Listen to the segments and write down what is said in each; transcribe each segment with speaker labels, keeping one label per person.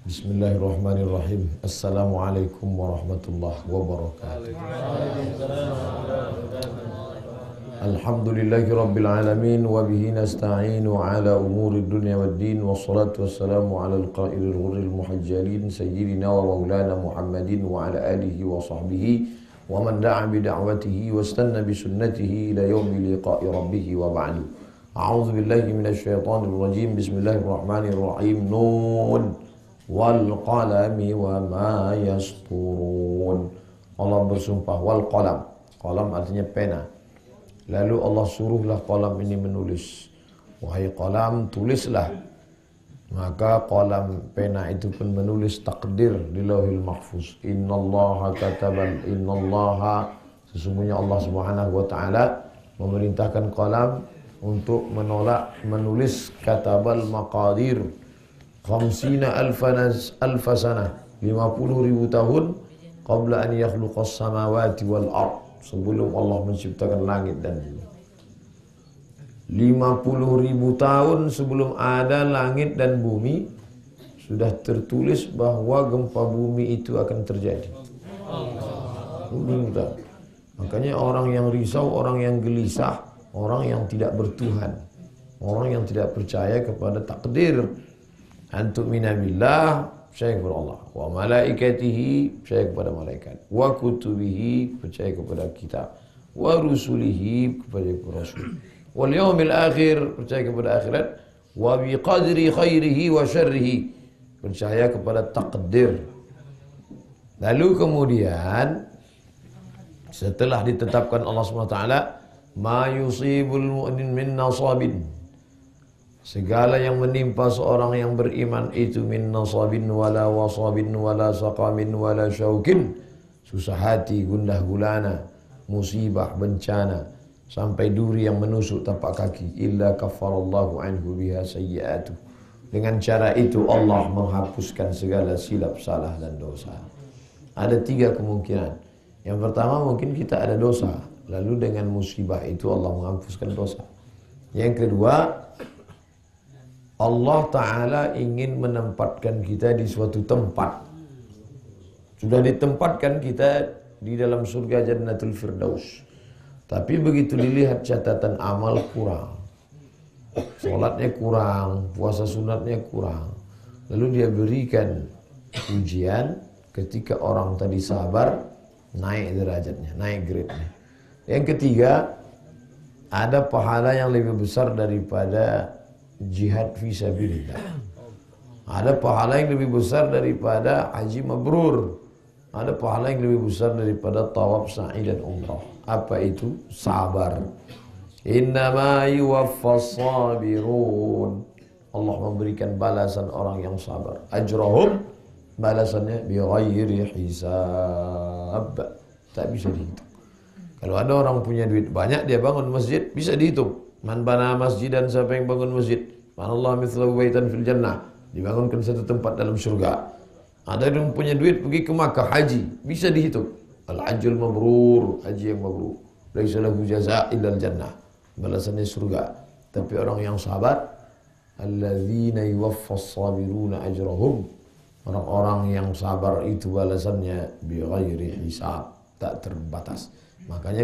Speaker 1: Bismillahirrahmanirrahim. Assalamualaikum warahmatullahi wabarakatuh. Alhamdulillahi rabbil alamin wa bihi nasta'inu ala umuri dunya waddin wassalatu wassalamu ala al-qa'ilil ghurril muhajjalin sayyidina wa maulana Muhammadin wa ala alihi wa sahbihi wa man da'a bi da'watihi wastanna bi sunnatihi ila yaumi liqa'i rabbih wa ba'du. A'udzu billahi minasy syaithanir rajim. Bismillahirrahmanirrahim. Nun wal qalami wa ma yasturun. Allah bersumpah wal qalam. Qalam artinya pena. Lalu Allah suruhlah qalam ini menulis. Wahai qalam, tulislah. Maka qalam pena itu pun menulis takdir di Lauhil Mahfuz. Innallaha sesungguhnya Allah Subhanahu wa taala memerintahkan qalam untuk menulis katabal maqadir. Khamsina alfa sanah 50.000 tahun qabla an yakhluqas samawati wal ard, sebelum Allah menciptakan langit dan bumi. 50.000 tahun sebelum ada langit dan bumi sudah tertulis bahwa gempa bumi itu akan terjadi. Makanya orang yang risau, orang yang gelisah, orang yang tidak bertuhan, orang yang tidak percaya kepada takdir, antum minabillah, percaya kepada Allah, wa malaikatihi, percaya kepada malaikat, wa kutubihi, percaya kepada kitab, wa rusulihi, percaya kepada rasul, wal yaumil akhir, percaya kepada akhirat, wa biqadri khairihi wa syarrihi, percaya kepada takdir. Lalu kemudian setelah ditetapkan Allah SWT, ma yusibul mu'min min nasabin, segala yang menimpa seorang yang beriman itu min nasabin wala wasabin wala saqamin wala syaukin, susah hati, gundah gulana, musibah, bencana, sampai duri yang menusuk tapak kaki, illa kafarallahu anhu biha sayyi'atuh. Dengan cara itu Allah menghapuskan segala silap, salah dan dosa. Ada 3 kemungkinan. Yang pertama, mungkin kita ada dosa, lalu dengan musibah itu Allah menghapuskan dosa. Yang kedua, Allah Ta'ala ingin menempatkan kita di suatu tempat. Sudah ditempatkan kita di dalam surga Jannatul Firdaus. Tapi begitu dilihat catatan amal kurang, sholatnya kurang, puasa sunatnya kurang, lalu dia berikan ujian. Ketika orang tadi sabar, naik derajatnya, naik grade-nya. Yang ketiga, ada pahala yang lebih besar daripada jihad fisabilillah. Ada pahala yang lebih besar daripada haji mabrur. Ada pahala yang lebih besar daripada tawaf, sa'i dan umrah. Apa itu? Sabar. Innama yuwaffas sabirun. Allah memberikan balasan orang yang sabar. Ajrahum, balasannya bighairi hisab. Tak bisa dihitung. Kalau ada orang punya duit banyak, dia bangun masjid, bisa dihitung. Man bana masjidan, siapa yang bangun masjid, manallahu mithlahu baitan fil jannah, dibangunkan satu tempat dalam surga. Ada yang punya duit pergi ke Makkah haji, bisa dihitung. Al-hajjul mabrur, haji yang mabrur, laisa lahu jazaa' illa al-jannah, balasannya surga. Tapi orang yang sabar, alladzina yuwaffas sabiruna ajrahum, orang-orang yang sabar itu balasannya bighairi hisab, tak terbatas. Makanya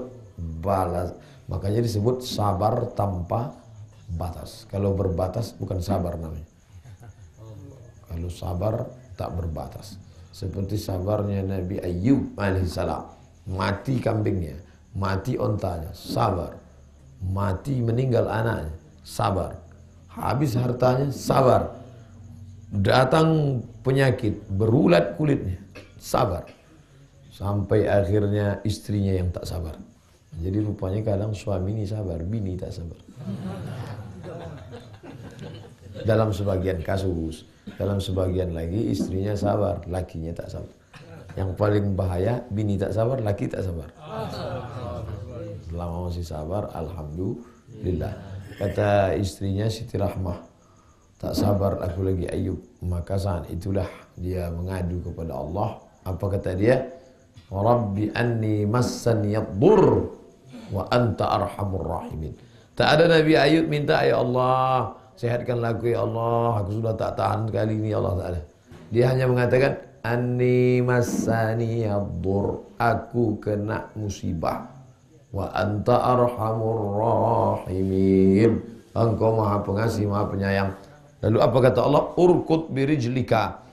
Speaker 1: disebut sabar tanpa batas. Kalau berbatas bukan sabar namanya. Kalau sabar tak berbatas. Seperti sabarnya Nabi Ayyub alaihissalam. Mati kambingnya, mati ontanya, sabar. Mati meninggal anaknya, sabar. Habis hartanya, sabar. Datang penyakit, berulat kulitnya, sabar. Sampai akhirnya istrinya yang tak sabar. Jadi rupanya kadang suami ini sabar, bini tak sabar. Dalam sebagian kasus, dalam sebagian lagi istrinya sabar, lakinya tak sabar. Yang paling bahaya, bini tak sabar, laki tak sabar. Selama masih sabar, alhamdulillah. Kata istrinya Siti Rahmah, tak sabar aku lagi Ayub. Maka saat itulah dia mengadu kepada Allah. Apa kata dia? Rabbi anni massani yadhur wa anta arhamur rahimin. Tak ada Nabi Ayub minta, ya Allah sehatkanlah aku ya Allah, aku sudah tak tahan kali ini ya Allah, tak ada. Dia hanya mengatakan anni massani yadur, aku kena musibah. Wa anta arhamur rahimin, engkau maha pengasih maha penyayang. Lalu apa kata Allah? Urkut birijlika,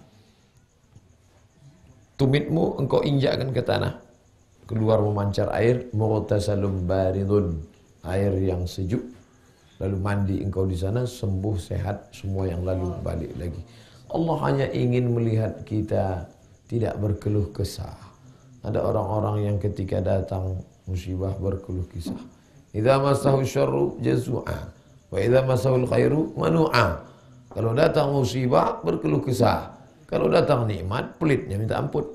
Speaker 1: tumitmu engkau injakkan ke tanah, keluar memancar air. Mughtasalum baridun, air yang sejuk. Lalu mandi engkau di sana, sembuh sehat semua yang lalu balik lagi. Allah hanya ingin melihat kita tidak berkeluh kesah. Ada orang-orang yang ketika datang musibah berkeluh kesah. Idza massahu syarru jazua wa idza massahul khairu manu'a. Kalau datang musibah berkeluh kesah, kalau datang nikmat pelitnya minta ampun.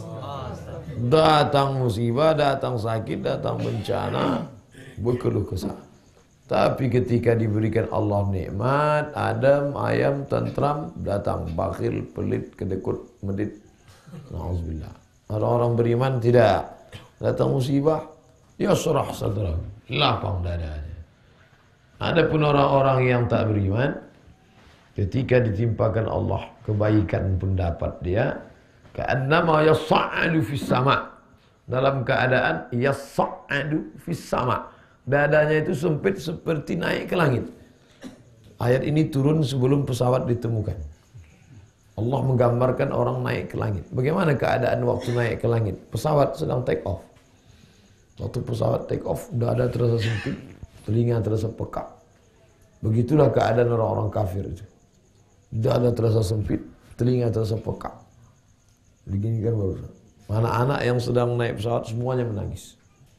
Speaker 1: Datang musibah, datang sakit, datang bencana, berkeluh kesah. Tapi ketika diberikan Allah nikmat, adem, ayam, tentram, datang bakhil, pelit, kedekut, medit. Nauzubillah. Orang-orang beriman tidak. Datang musibah, yasrah sadrah, lapang dadanya. Adapun orang-orang yang tak beriman, ketika ditimpakan Allah kebaikan pendapat dia, ka'annama yas'adu fis sama', dalam keadaan yas'adu fis sama', dadanya itu sempit seperti naik ke langit. Ayat ini turun sebelum pesawat ditemukan. Allah menggambarkan orang naik ke langit. Bagaimana keadaan waktu naik ke langit? Pesawat sedang take off. Waktu pesawat take off, dada terasa sempit, telinga terasa pekak. Begitulah keadaan orang-orang kafir itu. Dada terasa sempit, telinga terasa pekak. Begini kan baru. Anak-anak yang sedang naik pesawat semuanya menangis.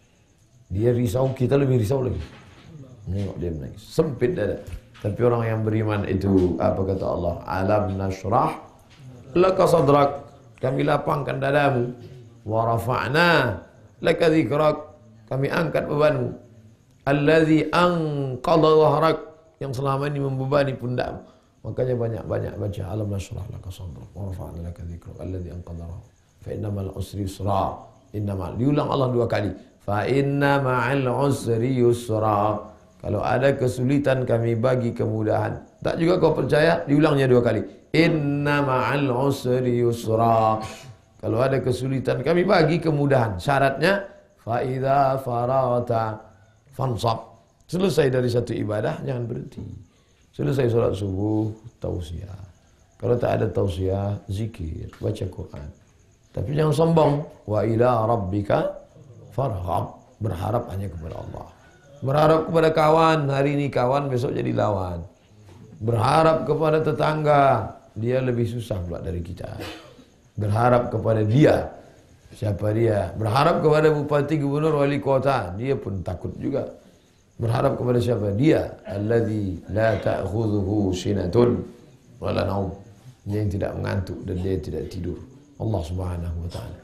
Speaker 1: Dia risau, kita lebih risau lagi. Nengok dia menangis, sempit dada. Tapi orang yang beriman itu, apa kata Allah? Alam nashrah laka sadrak, kami lapangkan dadamu. Wa rafa'na laka dzikrak, kami angkat bebanmu. Allazi anqadha dhahrak, yang selama ini membebani pundakmu. Makanya banyak-banyak baca alam nashrah laka sadrak wa rafa'na laka dzikrak allazi anqadha dhahrak fa innamal usri yusra. Innamal, diulang Allah 2 kali. Fa inna ma'al usri yusra. Kalau ada kesulitan kami bagi kemudahan. Tak juga kau percaya? Diulangnya 2 kali. Inna ma'al usri yusra. Kalau ada kesulitan kami bagi kemudahan. Syaratnya fa idza faragta fansab. Selesai dari satu ibadah jangan berhenti. Selesai sholat subuh tausiah. Kalau tak ada tausiah, zikir, baca Quran. Tapi jangan sombong. Wa ila rabbika farghab. Berharap hanya kepada Allah. Berharap kepada kawan, hari ini kawan, besok jadi lawan. Berharap kepada tetangga, dia lebih susah pula dari kita. Berharap kepada dia, siapa dia? Berharap kepada bupati, gubernur, wali kota, dia pun takut juga. Berharap kepada siapa? Dia, alladzi la ta'khudhuhu sinatun wala naum. Dia yang tidak mengantuk dan dia tidak tidur. Allah Subhanahu wa taala.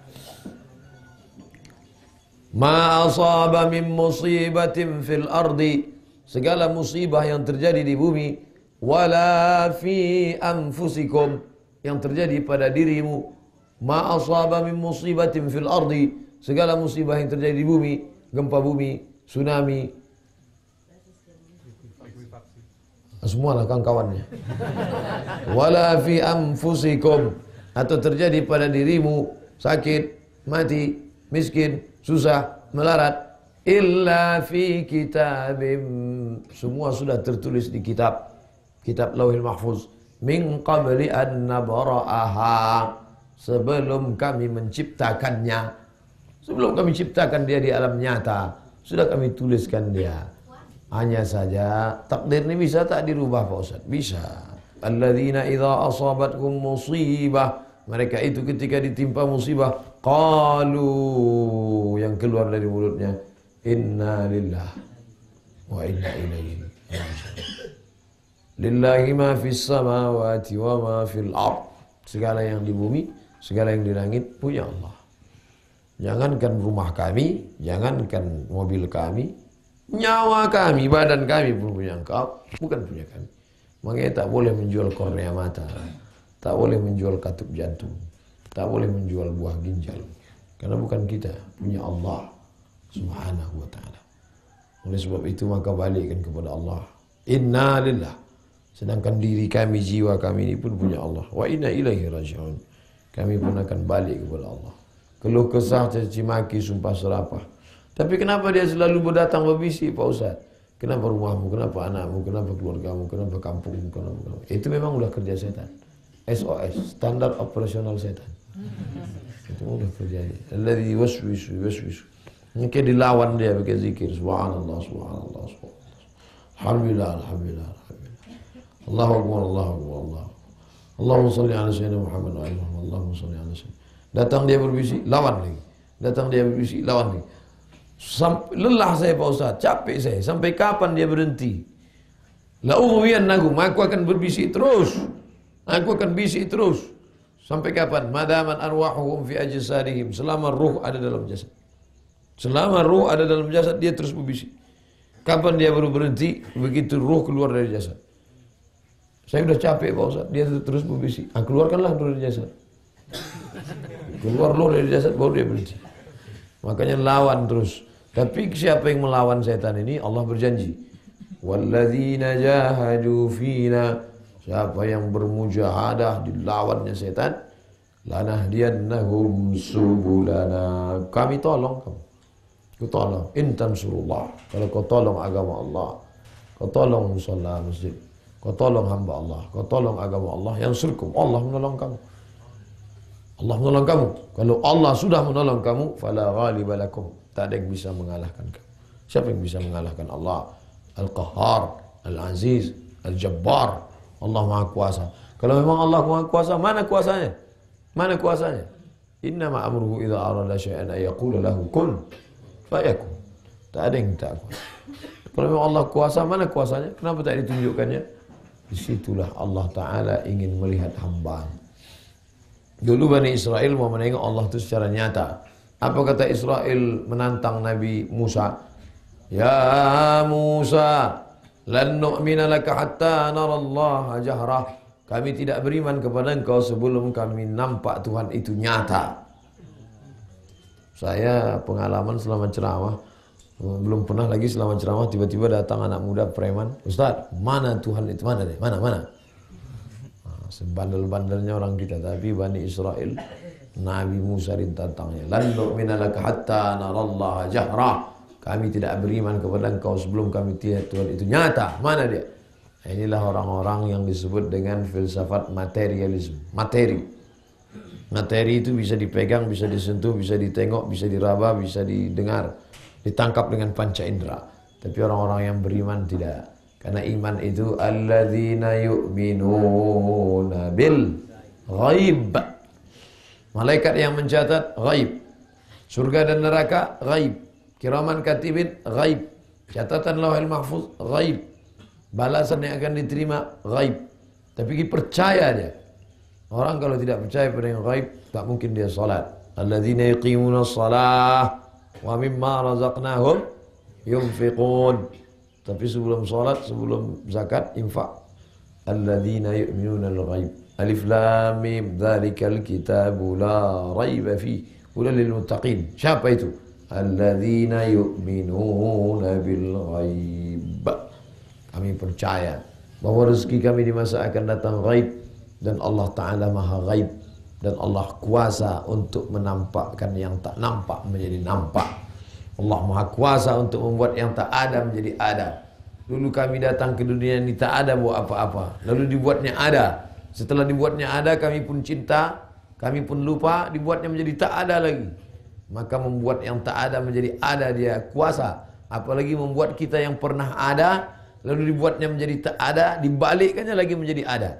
Speaker 1: Ma asaba min musibatin fil ardi, segala musibah yang terjadi di bumi, wala fi anfusikum, yang terjadi pada dirimu. Ma asaba min musibatin fil ardi, segala musibah yang terjadi di bumi, gempa bumi, tsunami, semualah kawan-kawannya. Wala fi anfusikum, atau terjadi pada dirimu, sakit, mati, miskin, susah, melarat, illa fi kitabim, semua sudah tertulis di kitab Lauhil Mahfuz, min qabli an nabra'aha, sebelum kami menciptakannya. Sebelum kami ciptakan dia di alam nyata, sudah kami tuliskan dia. Hanya saja takdir ini bisa tak dirubah Pak Ustaz? Bisa. Alladzina idza asabatkum musibah, mereka itu ketika ditimpa musibah, qalu, yang keluar dari mulutnya, inna lillahi wa inna ilaihi raji'un. Lillahi ma fis samawati wa ma fil ard. Segala yang di bumi, segala yang di langit punya Allah. Jangankan rumah kami, jangankan mobil kami, nyawa kami, badan kami pun punya engkau, bukan punya kami. Makanya tak boleh menjual kornea mata, tak boleh menjual katup jantung, tak boleh menjual buah ginjal, karena bukan kita, punya Allah Subhanahu wa ta'ala. Oleh sebab itu maka balikkan kepada Allah. Inna lillah Sedangkan diri kami, jiwa kami ini pun punya Allah. Wa inna ilaihi raji'un. Kami pun akan balik kepada Allah. Keluh kesah, caci maki, sumpah serapah. Tapi kenapa dia selalu berdatang berbisik, Pak Ustaz? Kenapa rumahmu, kenapa anakmu, kenapa keluargamu, kenapa kampungmu, kenapa? Itu memang udah kerja setan. SOS, standar operasional setan. Itu udah kerja dia. Alladzi waswisu. Mungkin dilawan dia pakai zikir. Subhanallah, subhanallah, subhanallah. Alhamdulillah, alhamdulillah, alhamdulillah. Allahu akbar, Allahu akbar, Allah. Allahumma salli ala sayyidina Muhammad wa ala Muhammad. Allahumma salli ala sayyidina. Datang dia berbisik, lawan lagi. Datang dia berbisik, lawan lagi. Lelah saya Pak Ustaz, capek saya. Sampai kapan dia berhenti? La'ughwiyannahum, aku akan berbisik terus. Aku akan bisik terus. Sampai kapan? Madaman arwahuhum fi ajsadihim. Selama ruh ada dalam jasad. Selama ruh ada dalam jasad, dia terus berbisik. Kapan dia baru berhenti? Begitu ruh keluar dari jasad. Saya sudah capek Pak Ustaz, dia terus berbisik. Keluarkanlah ruh dari jasad. Keluar ruh dari jasad, baru dia berhenti. Makanya lawan terus. Tapi siapa yang melawan setan ini? Allah berjanji. Walladzina jahadu fina. Siapa yang bermujahadah dilawannya setan, lanahdiyannahum subulana. Kami tolong kamu. Kau tolong. In tansurullah. Kalau kau tolong agama Allah, kau tolong musalla masjid, kau tolong hamba Allah, kau tolong agama Allah, yang surkum, Allah menolong kamu. Allah menolong kamu. Kalau Allah sudah menolong kamu, fala ghaliba lakum. Tak ada yang bisa mengalahkan kamu. Siapa yang bisa mengalahkan Allah? Al-Qahhar, Al-Aziz, Al-Jabbar. Allah Maha Kuasa. Kalau memang Allah Maha Kuasa, mana kuasanya? Mana kuasanya? Innama amruhu idza arada syai'an ay yaqula lahu kun fayakun. Tak ada yang tak kuasa. Kalau memang Allah kuasa, mana kuasanya? Kenapa tak ditunjukkannya? Disitulah Allah Ta'ala ingin melihat hamba. Dulu Bani Israel mau menengok Allah itu secara nyata. Apa kata Israel menantang Nabi Musa? Ya Musa, lan nu'mina laka hatta narallaha jahrah. Kami tidak beriman kepada engkau sebelum kami nampak Tuhan itu nyata. Saya pengalaman selama ceramah, belum pernah lagi selama ceramah tiba-tiba datang anak muda preman. Ustaz, mana Tuhan itu? Mana deh? Mana? Sebandel-bandelnya orang kita, tapi Bani Israel, Nabi Musa ditantangnya. Lan nu'mina laka hatta narallaha jahrah. Kami tidak beriman kepada engkau sebelum kami lihat Tuhan itu nyata. Mana dia? Inilah orang-orang yang disebut dengan filsafat materialisme. Materi itu bisa dipegang, bisa disentuh, bisa ditengok, bisa diraba, bisa didengar, ditangkap dengan panca indera. Tapi orang-orang yang beriman tidak. Karena iman itu alladzina yu'minuna bil ghaib. Malaikat yang mencatat ghaib. Surga dan neraka ghaib. Kiraman katibin ghaib. Catatan lauhil mahfuz ghaib. Balasan yang akan diterima ghaib. Tapi percaya dia. Orang kalau tidak percaya pada yang ghaib, tak mungkin dia salat. Alladzina yuqimuna shalah wa mimma razaqnahum yunfiqun. Tapi sebelum salat, sebelum zakat, infak. Alladzina yu'minuna al-ghaib. Alif lam mim dzalikal kitabu la raiba fi hudal lil muttaqin. Siapa itu? Alladzina yu'minuna bil ghaib. Kami percaya bahwa rezeki kami di masa akan datang ghaib, dan Allah Ta'ala Maha ghaib, dan Allah kuasa untuk menampakkan yang tak nampak menjadi nampak. Allah Maha kuasa untuk membuat yang tak ada menjadi ada. Dulu kami datang ke dunia ini tak ada buat apa-apa, lalu dibuatnya ada. Setelah dibuatnya ada, kami pun cinta, kami pun lupa, dibuatnya menjadi tak ada lagi. Maka membuat yang tak ada menjadi ada, dia kuasa. Apalagi membuat kita yang pernah ada, lalu dibuatnya menjadi tak ada, dibalikkannya lagi menjadi ada.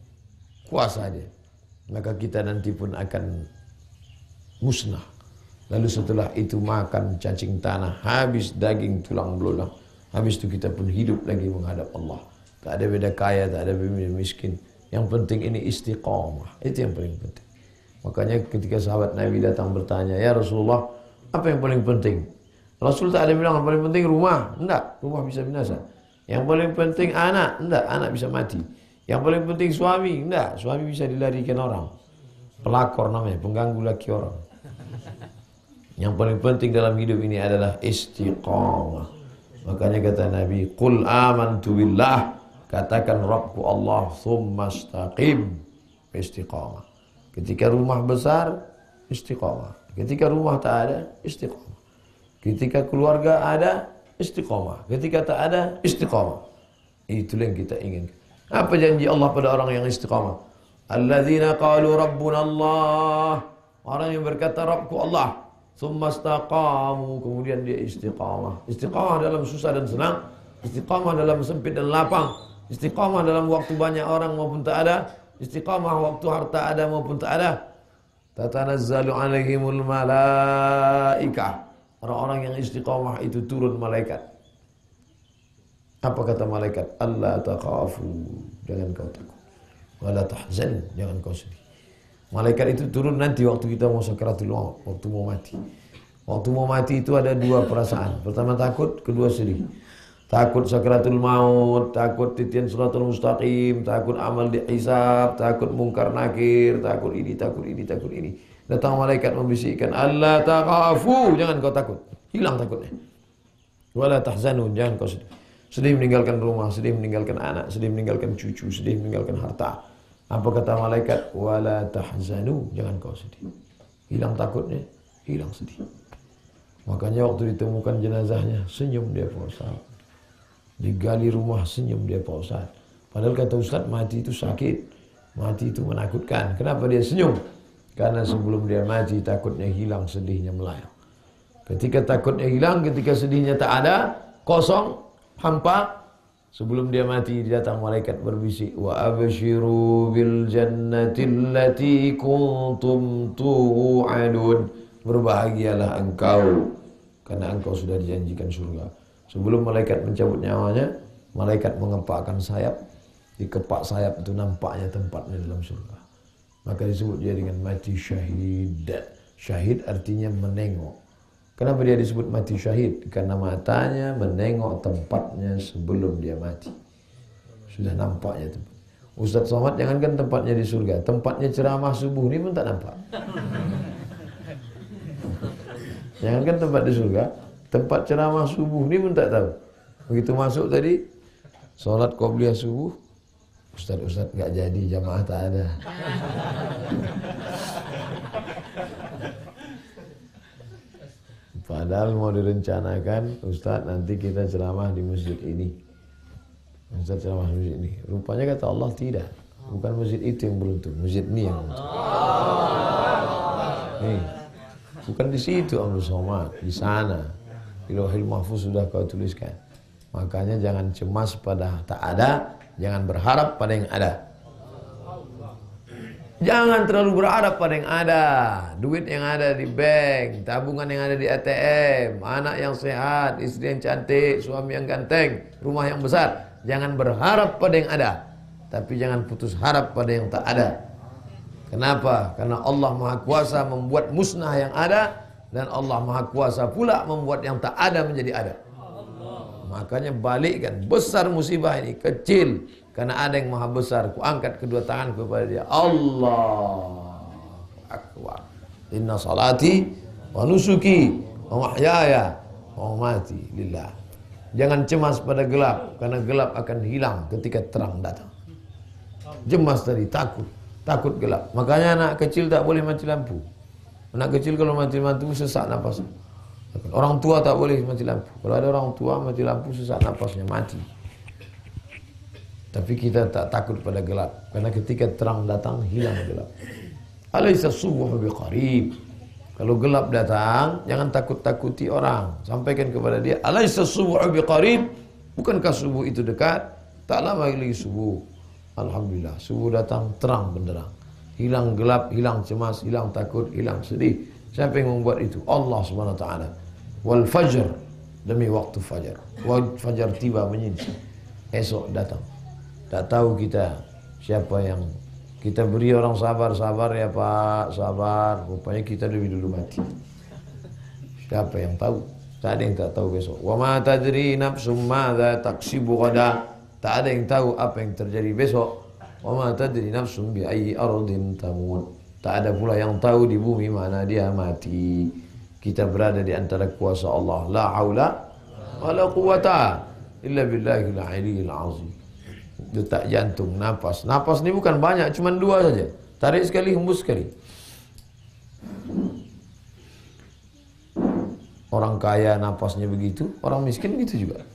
Speaker 1: Kuasa dia. Maka kita nanti pun akan musnah. Lalu setelah itu makan cacing tanah, habis daging tulang belulang. Habis itu kita pun hidup lagi menghadap Allah. Tak ada beda kaya, tak ada beda miskin. Yang penting ini istiqamah. Itu yang paling penting. Makanya ketika sahabat Nabi datang bertanya, ya Rasulullah, apa yang paling penting? Rasul tak ada bilang yang paling penting rumah. Enggak, rumah bisa binasa. Yang paling penting anak. Enggak, anak bisa mati. Yang paling penting suami. Enggak, suami bisa dilarikan orang. Pelakor namanya, pengganggu laki orang. Yang paling penting dalam hidup ini adalah istiqamah. Makanya kata Nabi, qul amantu billah. katakan Rabbku Allah, thumma istaqim, istiqamah. Ketika rumah besar, istiqamah. Ketika rumah tak ada, istiqamah. Ketika keluarga ada, istiqamah. Ketika tak ada, istiqamah. Itulah yang kita inginkan. Apa janji Allah pada orang yang istiqamah? Alladzina qalu rabbuna Allah. Orang yang berkata Rabbku Allah, thumma istaqamu, kemudian dia istiqamah. Istiqamah dalam susah dan senang, istiqamah dalam sempit dan lapang, istiqamah dalam waktu banyak orang maupun tak ada, istiqamah waktu harta ada maupun tak ada. Tatanazzalu alaihimul malaikah. Orang-orang yang istiqamah itu turun malaikat. Apa kata malaikat? Allah takhafu, jangan kau takut. Wala tahzan, jangan kau sedih. Malaikat itu turun nanti waktu kita mau sakaratul maut, waktu mau mati. Waktu mau mati itu ada dua perasaan. Pertama takut, kedua sedih. Takut sakaratul maut, takut titian siratul mustaqim, takut amal dihisab, takut mungkar nakir, takut ini, takut ini, takut ini. Datang malaikat membisikkan, Allah takhafu, jangan kau takut. Hilang takutnya. Wala tahzanu, jangan kau sedih. Sedih meninggalkan rumah, sedih meninggalkan anak, sedih meninggalkan cucu, sedih meninggalkan harta. Apa kata malaikat? Wala tahzanu, jangan kau sedih. Hilang takutnya, hilang sedih. Makanya waktu ditemukan jenazahnya, senyum dia Pak Ustaz. Digali rumah, senyum dia Pak Ustaz. Padahal kata Ustaz, mati itu sakit, mati itu menakutkan. Kenapa dia senyum? Karena sebelum dia mati, takutnya hilang, sedihnya melayang. Ketika takutnya hilang, ketika sedihnya tak ada, kosong, hampa, sebelum dia mati datang malaikat berbisik, wa abshiru bil jannati allati kuntum tu'adun, berbahagialah engkau karena engkau sudah dijanjikan surga. Sebelum malaikat mencabut nyawanya, malaikat mengepakkan sayap, dikepak sayap itu nampaknya tempatnya dalam surga. Maka disebut dia dengan mati syahid. Syahid artinya menengok. Kenapa dia disebut mati syahid? Karena matanya menengok tempatnya sebelum dia mati. Sudah nampaknya tempat. Ustaz Somad jangankan tempatnya di surga, tempatnya ceramah subuh ini pun tak nampak. Jangankan tempat di surga, tempat ceramah subuh ini pun tak tahu. Begitu masuk tadi, sholat qobliyah subuh, Ustaz gak jadi, jamaah tak ada. Padahal mau direncanakan, Ustaz nanti kita ceramah di masjid ini. Ustaz ceramah di masjid ini. Rupanya kata Allah tidak. Bukan masjid itu yang beruntung, masjid ini yang beruntung. Nih, bukan di situ Abdul Somad, di sana. Di Lauhil Mahfuz sudah kau tuliskan. Makanya jangan cemas pada tak ada, jangan berharap pada yang ada. Jangan terlalu berharap pada yang ada. Duit yang ada di bank, tabungan yang ada di ATM, anak yang sehat, istri yang cantik, suami yang ganteng, rumah yang besar. Jangan berharap pada yang ada, tapi jangan putus harap pada yang tak ada. Kenapa? Karena Allah Maha Kuasa membuat musnah yang ada, dan Allah Maha Kuasa pula membuat yang tak ada menjadi ada. Makanya balikkan, besar musibah ini, kecil, karena ada yang maha besar. Ku angkat kedua tangan kepada dia. Allah Akbar. Inna salati wa nusuki wa mahyaya wa mamati lillah. Jangan cemas pada gelap, karena gelap akan hilang ketika terang datang. Cemas tadi, takut gelap. Makanya anak kecil tak boleh mati lampu. Anak kecil kalau mati lampu sesak napasnya. Orang tua tak boleh mati lampu. Kalau ada orang tua mati lampu sesak napasnya, mati. Tapi kita tak takut pada gelap, karena ketika terang datang hilang gelap. Alaysa subuh biqarib. Kalau gelap datang, jangan takut-takuti orang. Sampaikan kepada dia, alaysa subuh biqarib. Bukankah subuh itu dekat? Tak lama lagi subuh. Alhamdulillah, subuh datang terang benderang. Hilang gelap, hilang cemas, hilang takut, hilang sedih. Siapa yang membuat itu? Allah Subhanahu wa taala. Wal fajr, demi waktu fajar. Fajar tiba menyingsing. Esok datang. Tak tahu kita siapa yang kita beri orang sabar ya Pak, sabar. Rupanya kita lebih dulu mati. Siapa yang tahu? Tak ada yang tak tahu besok. Wa ma tadri nafsum madza taksibu ghadan. Tak ada yang tahu apa yang terjadi besok. Wa ma tadri nafsum bi ayyi ardin tamut. Tak ada pula yang tahu di bumi mana dia mati. Kita berada di antara kuasa Allah. La haula wa la quwata illa billahil aliyyil azim. Detak jantung, napas. Napas ini bukan banyak, cuma 2 saja. Tarik sekali, hembus sekali. Orang kaya napasnya begitu, orang miskin begitu juga.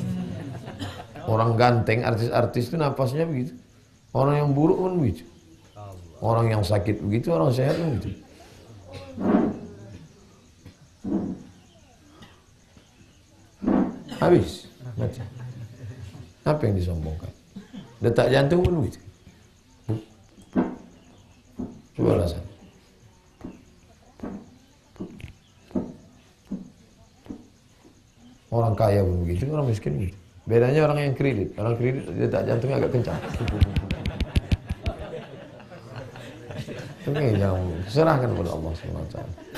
Speaker 1: Orang ganteng, artis-artis itu napasnya begitu. Orang yang buruk pun begitu. Orang yang sakit begitu, orang sehat pun begitu. Habis, mati. Apa yang disombongkan? Detak jantung pun begitu. Coba rasakan. Orang kaya pun begitu, orang miskin begitu. Bedanya orang yang kredit. Orang kredit detak jantungnya agak kencang. Ini jangan serahkan kepada Allah SWT.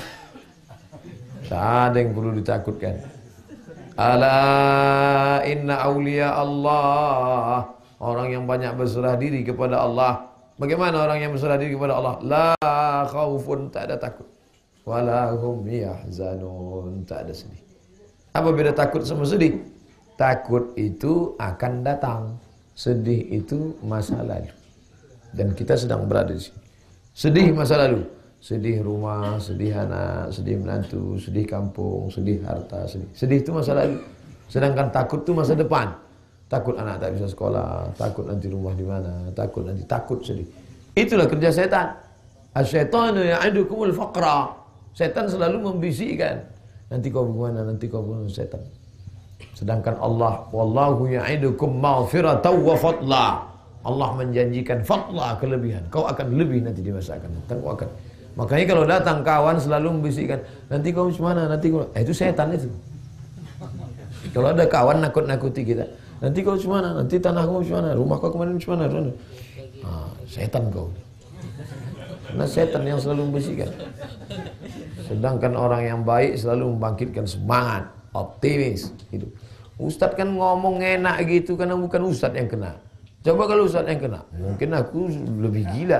Speaker 1: Tak ada yang perlu ditakutkan. Ala inna awliya Allah. Orang yang banyak berserah diri kepada Allah. Bagaimana orang yang berserah diri kepada Allah? La khaufun, tak ada takut. Wala hum yahzanun, tak ada sedih. Apa beda takut sama sedih? Takut itu akan datang. Sedih itu masa lalu. Dan kita sedang berada di sini. Sedih masa lalu. Sedih rumah, sedih anak, sedih menantu, sedih kampung, sedih harta, sedih. Sedih itu masa lalu. Sedangkan takut itu masa depan. Takut anak tak bisa sekolah, takut nanti rumah di mana, takut nanti sedih. Itulah kerja setan. Asy-syaitanu ya'idukumul faqra. Setan selalu membisikkan. Nanti kau bagaimana, nanti kau bagaimana, setan. Sedangkan Allah, wallahu ya'idukum maghfiratan wa fadla. Allah menjanjikan fadla, kelebihan. Kau akan lebih nanti di masa akan datang. Kau akan. Makanya kalau datang kawan selalu membisikkan, nanti kau macam mana, nanti kau. Itu setan itu. Kalau ada kawan nakut-nakuti kita, nanti kau macam mana, nanti tanah kau macam mana, rumah kau kemarin macam mana. Setan kau. Karena setan yang selalu membisikkan. Sedangkan orang yang baik selalu membangkitkan semangat, optimis. Gitu. Ustadz kan ngomong enak gitu karena bukan Ustadz yang kena. Coba kalau Ustadz yang kena, mungkin aku lebih gila.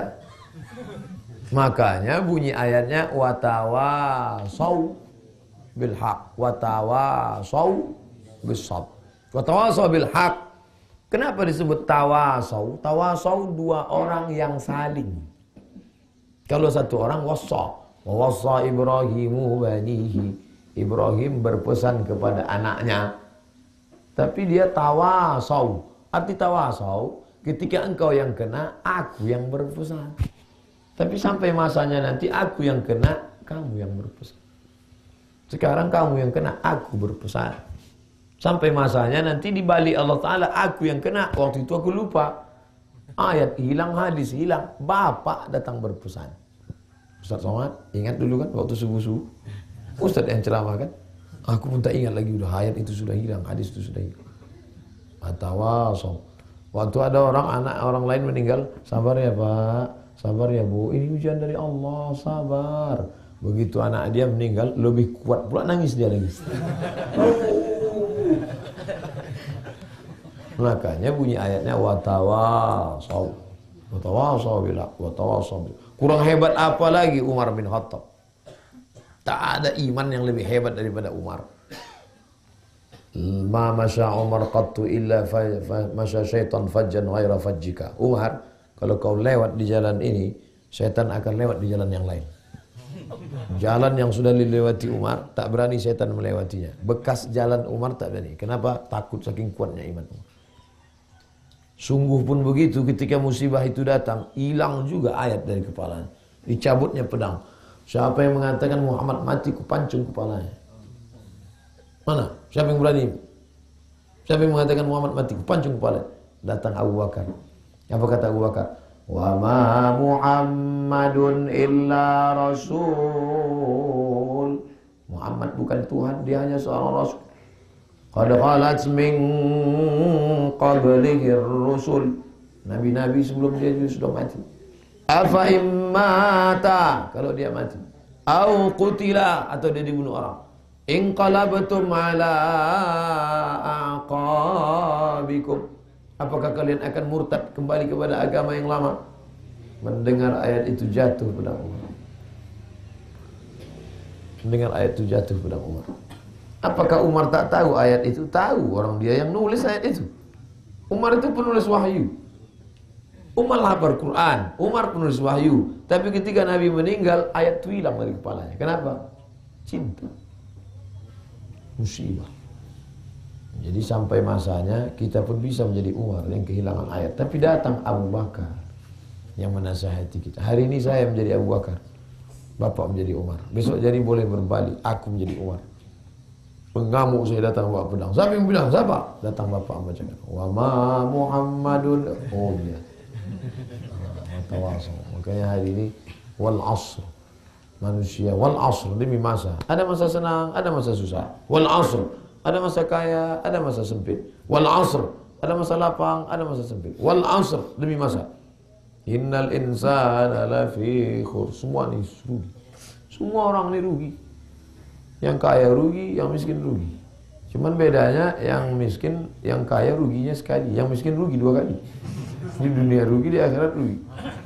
Speaker 1: Makanya bunyi ayatnya watawasau bil haq, watawasau bis sabr. Watawasau bil haq. Kenapa disebut tawasau? Tawasau 2 orang yang saling. Kalau 1 orang wassa, wassa Ibrahimu banihi. Ibrahim berpesan kepada anaknya. Tapi dia tawasau. Arti tawasau, ketika engkau yang kena, aku yang berpesan. Tapi sampai masanya nanti aku yang kena, kamu yang berpesan. Sekarang kamu yang kena, aku berpesan. Sampai masanya nanti di balik Allah Ta'ala, aku yang kena. Waktu itu aku lupa. Ayat hilang, hadis hilang. Bapak datang berpesan. Ustaz Somad, ingat dulu kan waktu subuh-subuh? Ustaz yang ceramah kan? Aku pun tak ingat lagi, udah ayat itu sudah hilang, hadis itu sudah hilang. Atawasau. Waktu ada anak orang lain meninggal, sabar ya Pak, sabar ya Bu, ini ujian dari Allah, sabar. Begitu anak dia meninggal, lebih kuat pula nangis dia lagi. Makanya bunyi ayatnya watawasau. Watawasau bilhaq, watawasau bil. Kurang hebat apa lagi Umar bin Khattab? Tak ada iman yang lebih hebat daripada Umar. Ma masya Umar qattu illa masya syaitan fajjan ghaira fajjika. Umar, kalau kau lewat di jalan ini, syaitan akan lewat di jalan yang lain. Jalan yang sudah dilewati Umar, tak berani syaitan melewatinya. Bekas jalan Umar tak berani. Kenapa? Takut saking kuatnya iman Umar. Sungguh pun begitu, ketika musibah itu datang, hilang juga ayat dari kepalanya. Dicabutnya pedang. Siapa yang mengatakan Muhammad mati, kupancung kepalanya. Mana? Siapa yang berani? Siapa yang mengatakan Muhammad mati? Pancung kepala. Datang Abu Bakar. Apa kata Abu Bakar? Wa ma Muhammadun illa rasul. Muhammad bukan Tuhan, dia hanya seorang rasul. Qad khalat min qablihi rusul. Nabi-nabi sebelum dia sudah mati. Afa immata, kalau dia mati. Au qutila, atau dia dibunuh orang. Inqalabtum ala aqabikum. Apakah kalian akan murtad kembali kepada agama yang lama? Mendengar ayat itu jatuh pedang Umar. Mendengar ayat itu jatuh pedang Umar. Apakah Umar tak tahu ayat itu? Tahu, orang dia yang nulis ayat itu. Umar itu penulis wahyu. Umar hafal Quran, Umar penulis wahyu. Tapi ketika Nabi meninggal, ayat itu hilang dari kepalanya. Kenapa? Cinta. Musibah. Jadi sampai masanya kita pun bisa menjadi Umar yang kehilangan ayat. Tapi datang Abu Bakar yang menasihati kita. Hari ini saya menjadi Abu Bakar, Bapak menjadi Umar. Besok jadi boleh berbalik, aku menjadi Umar. Pengamuk saya datang bawa pedang. Siapa yang bilang? Siapa? Datang Bapak membacakan. Wa ma Muhammadun. Oh ya. Tawassul. Makanya hari ini wal asr. Manusia wal asr, demi masa. Ada masa senang, ada masa susah. Wal asr, ada masa kaya, ada masa sempit. Wal asr, ada masa lapang, ada masa sempit. Wal asr, demi masa. Innal insana lafi khusr. Semua ini rugi. Semua orang ini rugi. Yang kaya rugi, yang miskin rugi. Cuman bedanya yang miskin, yang kaya ruginya sekali, yang miskin rugi 2 kali. Di dunia rugi, di akhirat rugi.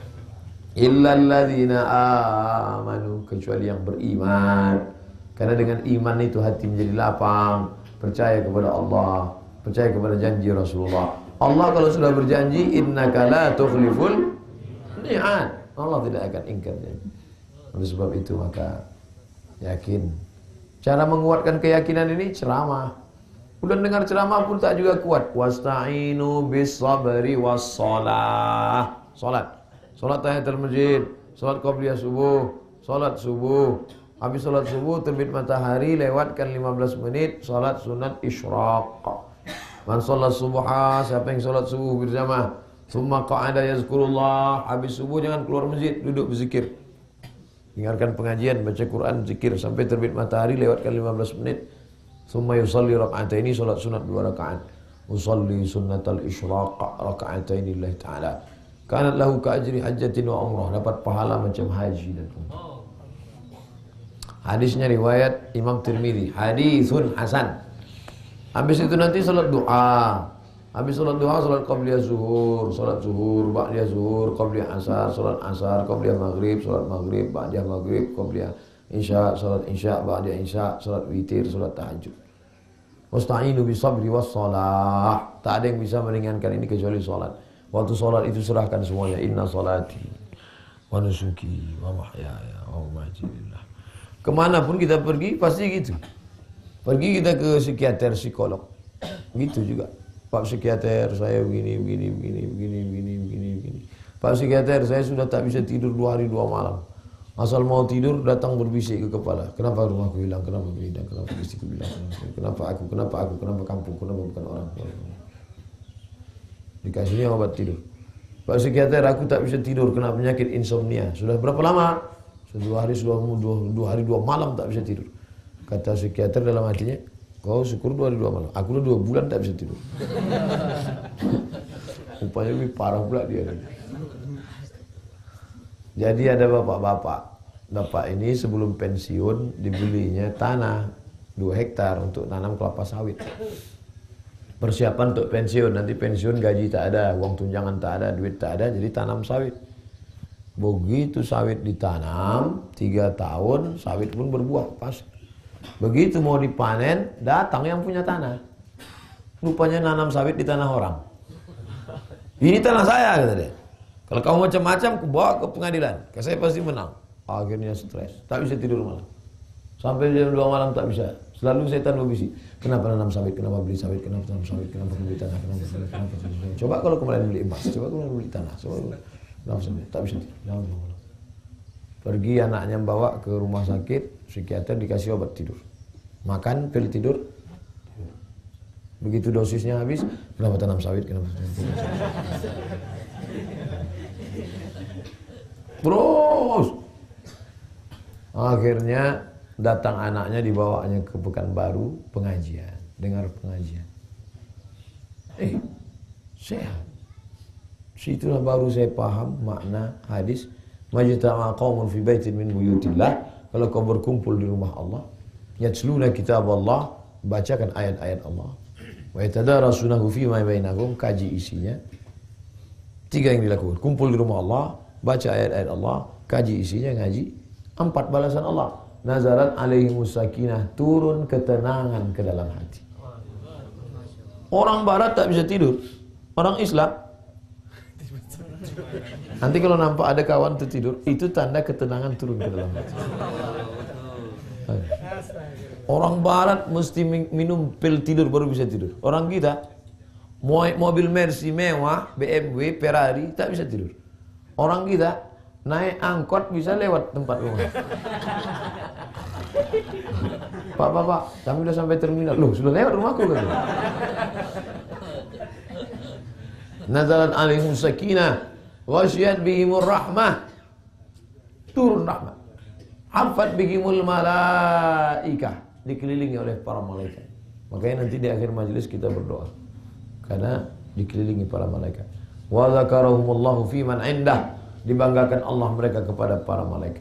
Speaker 1: Illal ladzina amanu, kecuali yang beriman. Karena dengan iman itu hati menjadi lapang, percaya kepada Allah, percaya kepada janji Rasulullah. Allah kalau sudah berjanji, innaka la tukhliful mi'ad. Allah tidak akan ingkar janji. Oleh sebab itu maka yakin. Cara menguatkan keyakinan ini ceramah. Udah dengar ceramah pun tak juga kuat. Wasta'inu bis sabri was shalah. Salat tahiyatul masjid, salat qabliyah subuh, salat subuh. Habis salat subuh terbit matahari, lewatkan 15 menit salat sunat isyraq. Man salat subha, siapa yang salat subuh berjamaah, summa qa'ada yazkurullah, habis subuh jangan keluar masjid, duduk berzikir. Dengarkan pengajian, baca Quran, zikir sampai terbit matahari, lewatkan 15 menit. Summa yusalli raka'ataini, salat sunat 2 rakaat. Usalli sunnatal isyraq raka'ataini lillahi ta'ala. Kanat lahu ka'ajri hajjatin wa umrah, dapat pahala macam haji dan umrah. Hadisnya riwayat Imam Tirmidzi, hadisun hasan. Habis itu nanti salat doa. Habis salat doa, salat qabliyah zuhur, salat zuhur, ba'diyah zuhur, qabliyah asar, salat asar, qabliyah maghrib, salat maghrib, ba'diyah maghrib, qabliyah isya, salat isya, ba'diyah isya, salat witir, salat tahajud. Wasta'inu bis sabri was shalah. Tak ada yang bisa meringankan ini kecuali salat. Waktu sholat itu serahkan semuanya. Inna sholati wa nusuki wa mahyaya wa mamati lillah. Kemana pun kita pergi pasti gitu. Pergi kita ke psikiater, psikolog, gitu juga. Pak psikiater, saya begini. Pak psikiater, saya sudah tak bisa tidur 2 hari 2 malam. Asal mau tidur datang berbisik ke kepala. Kenapa rumahku hilang? Kenapa hilang? Kenapa istriku hilang? Kenapa aku? Kenapa kampung? Kenapa bukan orang? Dikasihnya obat tidur. Pak psikiater, aku tak bisa tidur kena penyakit insomnia. Sudah berapa lama? Sudah 2 hari 2 malam tak bisa tidur. Kata psikiater dalam hatinya, kau syukur 2 hari 2 malam. Aku udah 2 bulan tak bisa tidur. Rupanya lebih parah pula dia. Jadi ada bapak-bapak. Bapak ini sebelum pensiun dibelinya tanah 2 hektar untuk tanam kelapa sawit. Persiapan untuk pensiun, nanti pensiun gaji tak ada, uang tunjangan tak ada, duit tak ada, jadi tanam sawit. Begitu sawit ditanam, 3 tahun sawit pun berbuah pas. Begitu mau dipanen, datang yang punya tanah. Rupanya nanam sawit di tanah orang. Ini tanah saya, kata dia. Kalau kamu macam-macam, aku bawa ke pengadilan, saya pasti menang. Akhirnya stres, tak bisa tidur malam. Sampai jam 2 malam tak bisa. Selalu setan berbisik. Kenapa nanam sawit? Kenapa beli sawit? Kenapa tanam sawit? Kenapa beli tanah? Kenapa coba kalau kemarin beli emas, coba kemarin beli tanah, coba langsung tak bisa tidur. Pergi anaknya bawa ke rumah sakit, psikiater dikasih obat tidur. Makan, pilih tidur. Begitu dosisnya habis, kenapa tanam sawit? Kenapa tanam sawit? Terus akhirnya datang anaknya, dibawanya ke Pekanbaru pengajian, dengar pengajian. Sehat. Situlah baru saya paham makna hadis majtama'a qaumun fi baitin min buyutillah. Kalau kau berkumpul di rumah Allah, yatluna kitab Allah, bacakan ayat-ayat Allah. Wa yatadarasunahu fi ma bainahum, kaji isinya. 3 yang dilakukan, kumpul di rumah Allah, baca ayat-ayat Allah, kaji isinya, ngaji. 4 balasan Allah. Nazarat alaihimus sakinah, turun ketenangan ke dalam hati. Orang barat tak bisa tidur. Orang Islam. Nanti kalau nampak ada kawan tuh tidur, itu tanda ketenangan turun ke dalam hati. Orang barat mesti minum pil tidur baru bisa tidur. Orang kita mobil Mercy mewah, BMW, Ferrari tak bisa tidur. Orang kita naik angkot bisa lewat tempat rumah. Pak, kami udah sampai terminal. Loh, sudah lewat rumahku kan? Nazalat alaihim sakinah, ghasyiyat bihimur rahmah. Turun rahmat. Hafat bihimul malaikah, dikelilingi oleh para malaikat. Makanya nanti di akhir majelis kita berdoa karena dikelilingi para malaikat. Wa dzakarahumullahu fi man indah, dibanggakan Allah mereka kepada para malaikat.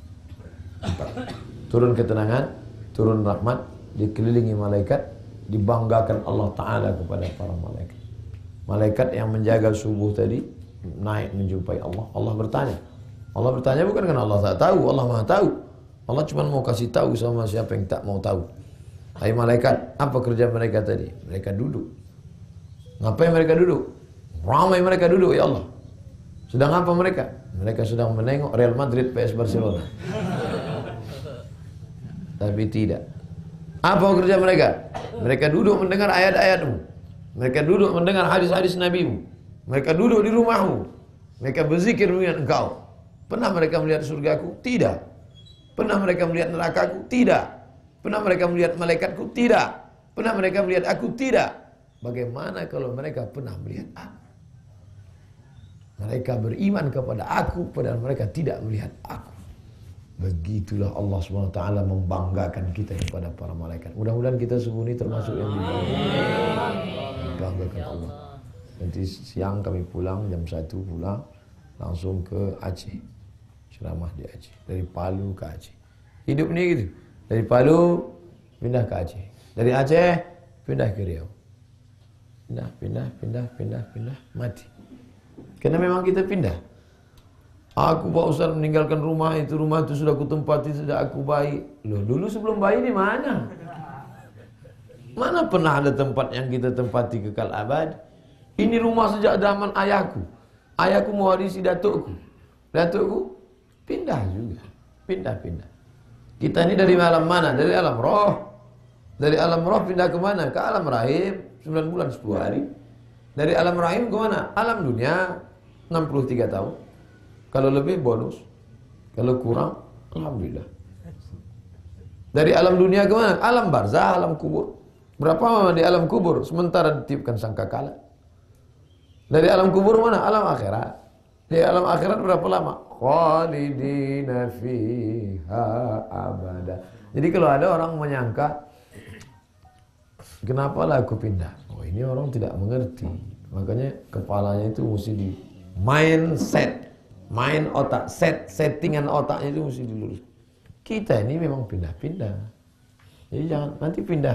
Speaker 1: Turun ketenangan, turun rahmat, dikelilingi malaikat, dibanggakan Allah Ta'ala kepada para malaikat. Malaikat yang menjaga subuh tadi naik menjumpai Allah. Allah bertanya. Allah bertanya bukan karena Allah tak tahu, Allah Maha tahu. Allah cuma mau kasih tahu sama siapa yang tak mau tahu. Hai malaikat, apa kerja mereka tadi? Mereka duduk. Ngapain mereka duduk? Ramai mereka duduk ya Allah. Sedang apa mereka? Mereka sedang menengok Real Madrid PS Barcelona. Tapi tidak. Apa kerja mereka? Mereka duduk mendengar ayat-ayatmu. Mereka duduk mendengar hadis-hadis Nabimu. Mereka duduk di rumahmu. Mereka berzikir mengingat engkau. Pernah mereka melihat surgaku? Tidak. Pernah mereka melihat nerakaku? Tidak. Pernah mereka melihat malaikatku? Tidak. Pernah mereka melihat aku? Tidak. Bagaimana kalau mereka pernah melihat aku? Mereka beriman kepada aku, padahal mereka tidak melihat aku. Begitulah Allah SWT membanggakan kita kepada para malaikat. Mudah-mudahan kita semua ini termasuk yang dibanggakan Allah. Nanti siang kami pulang, jam 1 pulang, langsung ke Aceh. Ceramah di Aceh. Dari Palu ke Aceh. Hidup ini gitu. Dari Palu, pindah ke Aceh. Dari Aceh, pindah ke Riau. Pindah, mati. Karena memang kita pindah. Aku Pak Ustaz meninggalkan rumah itu sudah kutempati sejak aku bayi. Loh, dulu sebelum bayi di mana? Mana pernah ada tempat yang kita tempati kekal abadi? Ini rumah sejak zaman ayahku. Ayahku mewarisi datukku. Datukku pindah juga. Pindah. Kita ini dari alam mana? Dari alam roh. Dari alam roh pindah ke mana? Ke alam rahim. 9 bulan 10 hari. Dari alam rahim ke mana? Alam dunia 63 tahun. Kalau lebih bonus. Kalau kurang, alhamdulillah. Dari alam dunia ke mana? Alam barzah, alam kubur. Berapa lama di alam kubur? Sementara ditiupkan sangkakala. Dari alam kubur mana? Alam akhirat. Di alam akhirat berapa lama? Khalidina fiha abada. Jadi kalau ada orang menyangka, kenapalah aku pindah? Oh, ini orang tidak mengerti. Makanya kepalanya itu mesti di mindset. Main otak, settingan otaknya itu mesti dilurus. Kita ini memang pindah-pindah. Jadi jangan nanti pindah.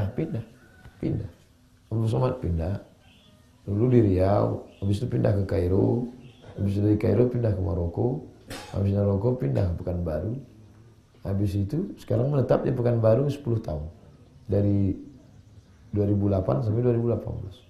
Speaker 1: Abdul Somad pindah. Dulu di Riau, habis itu pindah ke Kairo, habis itu dari Kairo pindah ke Maroko, habis dari Maroko pindah ke Pekanbaru. Habis itu sekarang menetap di Pekanbaru 10 tahun. Dari 2008 sampai 2018.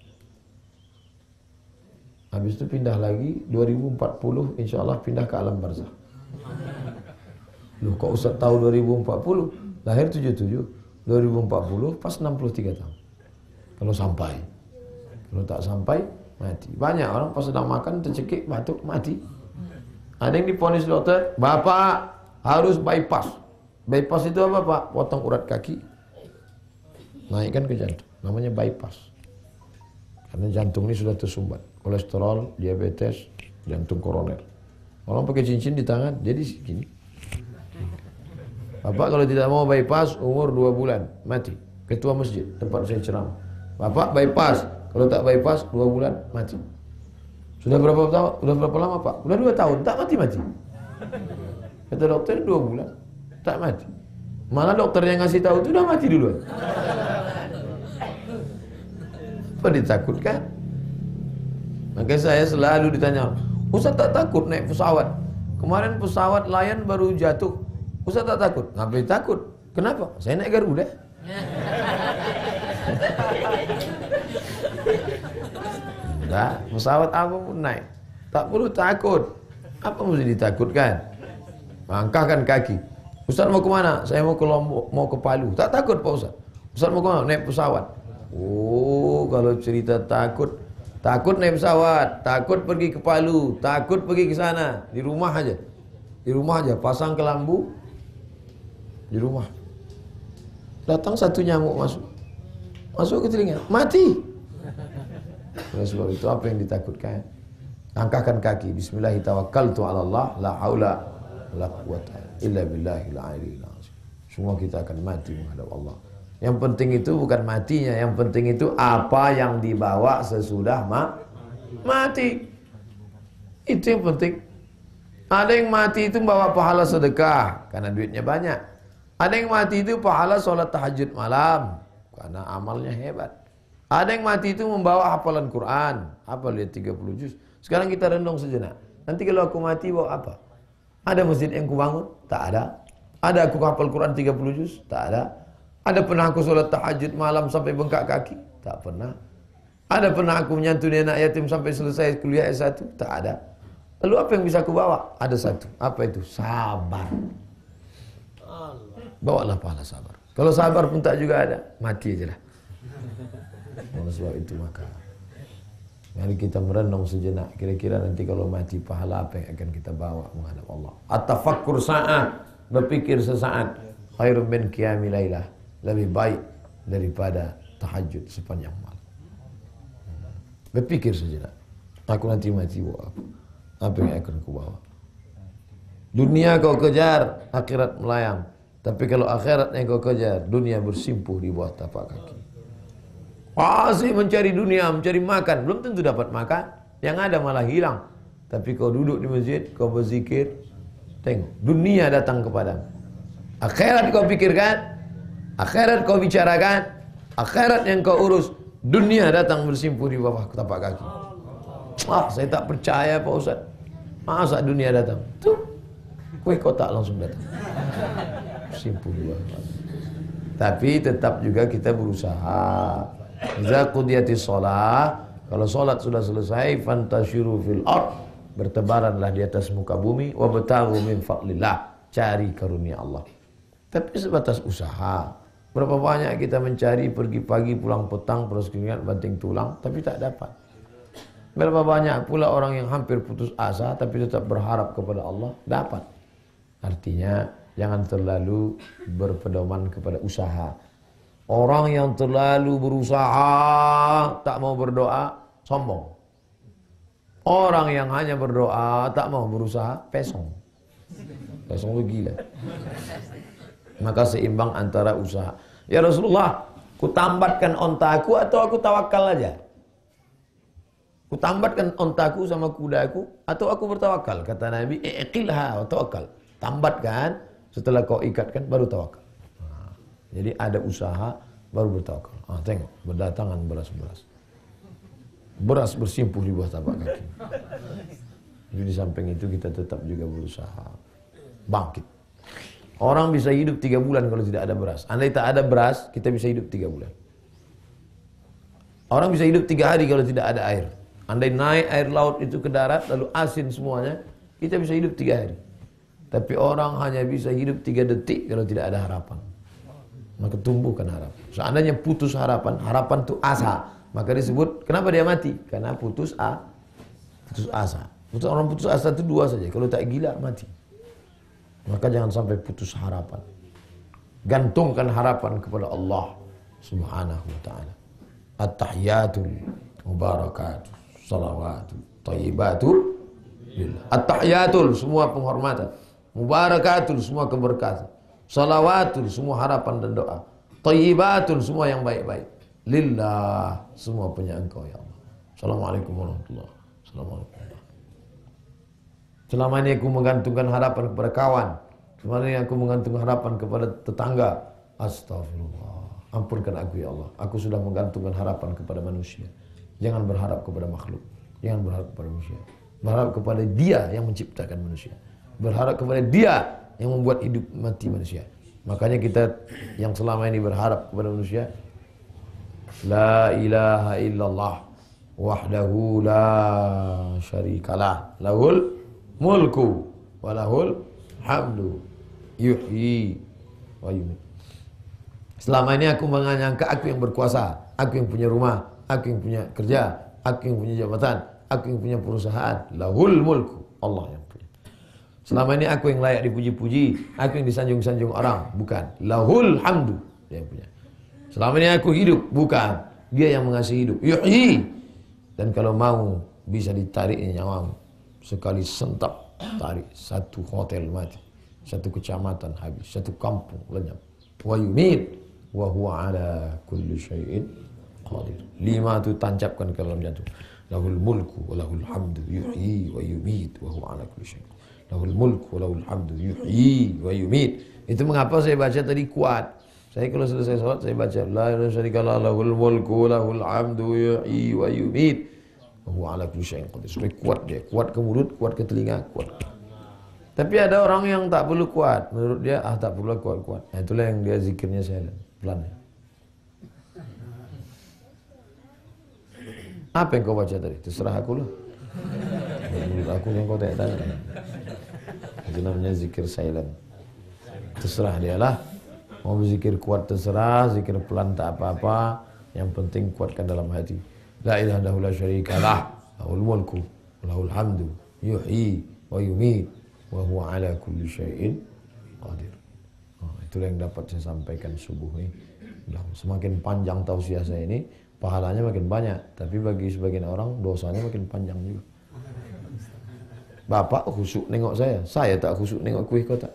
Speaker 1: Habis itu pindah lagi 2040 insya Allah pindah ke alam barzah. Loh kok Ustaz tahu 2040? Lahir 77, 2040 pas 63 tahun. Kalau sampai. Kalau tak sampai mati. Banyak orang pas sedang makan tercekik batuk mati. Ada yang diponis dokter, "Bapak harus bypass." Bypass itu apa, Pak? Potong urat kaki. Naikkan ke jantung. Namanya bypass. Karena jantung ini sudah tersumbat. Kolesterol, diabetes, jantung koroner. Orang pakai cincin di tangan, jadi segini. Bapak kalau tidak mau bypass, umur 2 bulan, mati. Ketua masjid, tempat saya ceramah. Bapak bypass, kalau tak bypass, 2 bulan, mati. Sudah berapa tahun? Sudah berapa lama Pak? Sudah 2 tahun, tak mati-mati. Kata dokter 2 bulan, tak mati. Malah dokter yang ngasih tahu itu udah mati duluan. Apa ditakutkan? Maka saya selalu ditanya, Ustaz tak takut naik pesawat? Kemarin pesawat Lion baru jatuh. Ustaz tak takut? Ngapain takut? Kenapa? Saya naik Garuda. Enggak, pesawat apa pun naik. Tak perlu takut. Apa mesti ditakutkan? Angkahkan kaki. Ustaz mau ke mana? Saya mau ke Lombok, mau ke Palu. Tak takut Pak Ustaz. Ustaz mau ke mana? Naik pesawat. Oh, kalau cerita takut, takut naik pesawat, takut pergi ke Palu, takut pergi ke sana, di rumah aja. Di rumah aja, pasang kelambu di rumah. Datang satu nyamuk masuk. Masuk ke telinga, mati. Oleh sebab itu apa yang ditakutkan? Angkahkan kaki. Bismillahirrahmanirrahim. Tawakkaltu 'ala Allah, la haula la quwata illa billahil aliyyil azim. Semua kita akan mati menghadap Allah. Yang penting itu bukan matinya, yang penting itu apa yang dibawa sesudah mati. Itu yang penting. Ada yang mati itu membawa pahala sedekah karena duitnya banyak. Ada yang mati itu pahala sholat tahajud malam karena amalnya hebat. Ada yang mati itu membawa hafalan Quran. Hafal dia 30 juz. Sekarang kita renung sejenak. Nanti kalau aku mati bawa apa? Ada masjid yang kubangun? Tak ada. Ada aku hafal Quran 30 juz? Tak ada. Ada pernah aku sholat tahajud malam sampai bengkak kaki? Tak pernah. Ada pernah aku menyantuni anak yatim sampai selesai kuliah S1? Tak ada. Lalu apa yang bisa aku bawa? Ada satu. Apa itu? Sabar. Bawalah pahala sabar. Kalau sabar pun tak juga ada, mati aja lah. Oleh sebab itu maka mari kita merenung sejenak. Kira-kira nanti kalau mati pahala apa yang akan kita bawa menghadap Allah. At-tafakkur sa'at, berpikir sesaat, khairun min qiyamil lailah, lebih baik daripada tahajud sepanjang malam. Berpikir sejenak. Aku nanti mati bawa apa? Apa yang akan aku bawa? Dunia kau kejar, akhirat melayang. Tapi kalau akhirat yang kau kejar, dunia bersimpuh di bawah tapak kaki. Masih mencari dunia, mencari makan, belum tentu dapat makan. Yang ada malah hilang. Tapi kau duduk di masjid, kau berzikir, tengok, dunia datang kepadamu. Akhirat kau pikirkan, akhirat kau bicarakan, akhirat yang kau urus, dunia datang bersimpuh di bawah tapak kaki. Saya tak percaya Pak Ustaz. Masa dunia datang? Tuh, kue kotak langsung datang. Simpuh di bawah. Tapi tetap juga kita berusaha. Idza qudiyatis shalah, kalau salat sudah selesai, fantashiru fil ard, bertebaranlah di atas muka bumi, wabtaghu min fadlillah, cari karunia Allah. Tapi sebatas usaha. Berapa banyak kita mencari, pergi pagi pulang petang, terus keringat banting tulang, tapi tak dapat. Berapa banyak pula orang yang hampir putus asa tapi tetap berharap kepada Allah, dapat. Artinya jangan terlalu berpedoman kepada usaha. Orang yang terlalu berusaha tak mau berdoa, sombong. Orang yang hanya berdoa tak mau berusaha, pesong. Pesong itu gila. Maka seimbang antara usaha. Ya Rasulullah, ku tambatkan ontaku atau aku tawakal aja? Ku tambatkan ontaku sama kudaku atau aku bertawakal? Kata Nabi, iqilha wa tawakkal. Tambatkan, setelah kau ikatkan baru tawakal. Jadi ada usaha baru bertawakal. Tengok, berdatangan beras-beras. Beras bersimpuh di bawah tapak kaki. Jadi di samping itu kita tetap juga berusaha bangkit. Orang bisa hidup 3 bulan kalau tidak ada beras. Andai tak ada beras, kita bisa hidup 3 bulan. Orang bisa hidup 3 hari kalau tidak ada air. Andai naik air laut itu ke darat, lalu asin semuanya, kita bisa hidup 3 hari. Tapi orang hanya bisa hidup 3 detik kalau tidak ada harapan. Maka tumbuhkan harapan. Seandainya putus harapan, harapan itu asa. Maka disebut, kenapa dia mati? Karena putus asa. Orang putus asa itu 2 saja. Kalau tak gila, mati. Maka jangan sampai putus harapan. Gantungkan harapan kepada Allah Subhanahu wa ta'ala. At-tahiyatul mubarakatul salawatul thayyibatul lillah. At-tahiyatul, semua penghormatan. Mubarakatul, semua keberkatan. Salawatul, semua harapan dan doa. Thayyibatul, semua yang baik-baik. Lillah, semua punya Engkau ya Allah. Assalamualaikum warahmatullahi wabarakatuh. Selama ini aku menggantungkan harapan kepada kawan. Selama ini aku menggantungkan harapan kepada tetangga. Astagfirullah. Ampunkan aku ya Allah. Aku sudah menggantungkan harapan kepada manusia. Jangan berharap kepada makhluk. Jangan berharap kepada manusia. Berharap kepada Dia yang menciptakan manusia. Berharap kepada Dia yang membuat hidup mati manusia. Makanya kita yang selama ini berharap kepada manusia, la ilaha illallah wahdahu la syarikalah, lahul mulku wa lahul hamdu yuhyi wa yumiit. Selama ini aku menyangka aku yang berkuasa, aku yang punya rumah, aku yang punya kerja, aku yang punya jabatan, aku yang punya perusahaan. Lahul mulku, Allah yang punya. Selama ini aku yang layak dipuji-puji, aku yang disanjung-sanjung orang. Bukan. Lahul hamdu, dia yang punya. Selama ini aku hidup, bukan. Dia yang mengasih hidup. Yuhyi. Dan kalau mau bisa ditarik nyawamu. Sekali sentap, tarik. Satu hotel mati, satu kecamatan habis, satu kampung lenyap. Wa yumiit wa huwa ala kulli syai'in qadir. 5 itu tancapkan ke dalam jantung. Lahul mulku wa lahul hamdu yuhyi wa yumiit wa huwa ala kulli syai'in. Lahul mulku wa lahul hamdu yuhyi wa yumiit. Itu mengapa saya baca tadi kuat. Saya kalau selesai salat saya baca la ilaha illallah lahul mulku wa lahul hamdu yuhyi wa yumiit wa huwa ala kulli syai'in qadir. Supaya kuat dia, kuat ke mulut, kuat ke telinga, kuat. Tapi ada orang yang tak perlu kuat. Menurut dia, tak perlu kuat-kuat. Nah, itulah yang dia zikirnya silent, pelan. Apa yang kau baca tadi? Terserah aku lah. Menurut aku yang kau tanya. Itu namanya zikir silent. Terserah dia lah. Mau berzikir kuat terserah, zikir pelan tak apa-apa. Yang penting kuatkan dalam hati. La ilaha illallah syarikalah, lahul mulku, lahul hamdu, yuhyi wa yumiit. Wa huwa ala kulli syai'in qadir. Itulah yang dapat saya sampaikan subuh ini. Semakin panjang tausiah saya ini, pahalanya makin banyak. Tapi bagi sebagian orang, dosanya makin panjang juga. Bapak khusyuk nengok saya tak khusyuk nengok kuih kotak.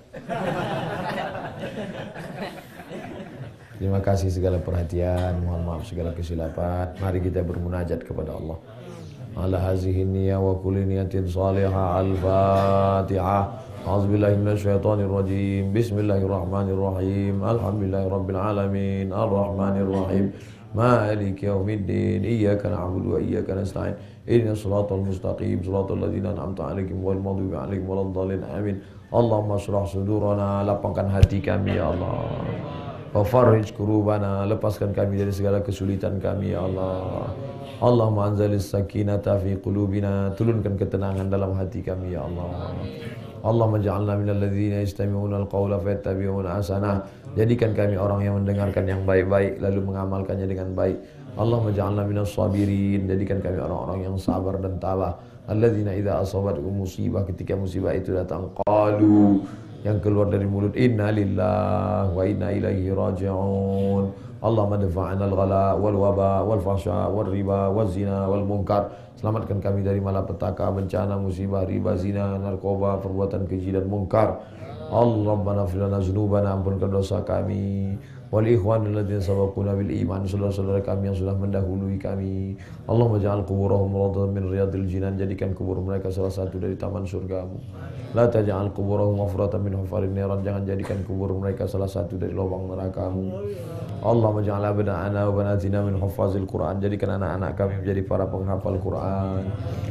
Speaker 1: Terima kasih segala perhatian, mohon maaf segala kesilapan. Mari kita bermunajat kepada Allah. Ala hazihi niyya wa kulli niyatin salihah. Al-Fatihah. A'udzubillahi minasyaitonir rajim. Bismillahirrahmanirrahim. Alhamdulillahirabbil alamin. Arrahmanir rahim. Maliki yaumiddin. Iyyaka na'budu wa iyyaka nasta'in. Ihdinas siratal mustaqim. Siratal ladzina an'amta 'alaihim ghairil maghdubi 'alaihim waladdallin. Amin. Allahumma shrah sudurana, lapangkan hati kami ya Allah. Wa farrij kurubana, lepaskan kami dari segala kesulitan kami ya Allah. Allahumma anzalis sakinata fi qulubina, turunkan ketenangan dalam hati kami ya Allah. Allahumma ja'alna minal ladzina yastami'una al-qawla fayattabi'una ahsanah. Jadikan kami orang yang mendengarkan yang baik-baik lalu mengamalkannya dengan baik. Allahumma ja'alna minas sabirin, jadikan kami orang-orang yang sabar dan tabah. Alladzina idza asabatkum musibah, ketika musibah itu datang qalu, yang keluar dari mulut, inna lillahi wa inna ilaihi raji'un. Allahumma dafa'na al-ghala wal waba wal fahsya wal riba wal zina wal munkar. Selamatkan kami dari malapetaka, bencana, musibah, riba, zina, narkoba, perbuatan keji dan munkar. Allahumma ighfir lana dzunubana, ampunkan dosa kami. Wal ikhwanil ladzina sabaquna bil iman, saudara-saudara kami yang sudah mendahului kami. Allahumma ja'al quburahum rawdatan min riyadil jinan, jadikan kubur mereka salah satu dari taman surgamu. La taj'al quburahum mafratan min hufarin niran, jangan jadikan kubur mereka salah satu dari lubang neraka-Mu. Allahumma ja'al abna'ana wa banatina min hufazil Qur'an, jadikan anak-anak kami menjadi para penghafal Qur'an.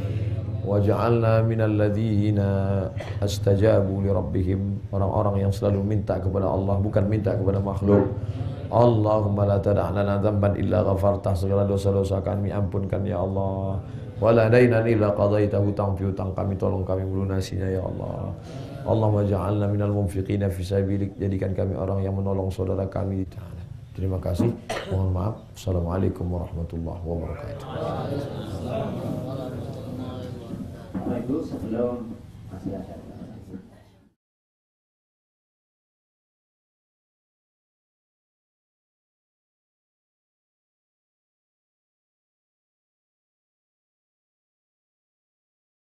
Speaker 1: Waj'alna minal ladzina astajabu li rabbihim, orang-orang yang selalu minta kepada Allah, bukan minta kepada makhluk. Allahumma la tada' lana dzamban illa ghafartah, segala dosa-dosa kami ampunkan ya Allah. Wala dainan illa qadaitahu, hutang piutang kami tolong kami melunasinya ya Allah. Allahumma ja'alna minal munfiqina fi sabilik, jadikan kami orang yang menolong saudara kami. Terima kasih. Mohon maaf. Assalamualaikum warahmatullahi wabarakatuh.
Speaker 2: Bapak Ibu, sebelum masih ada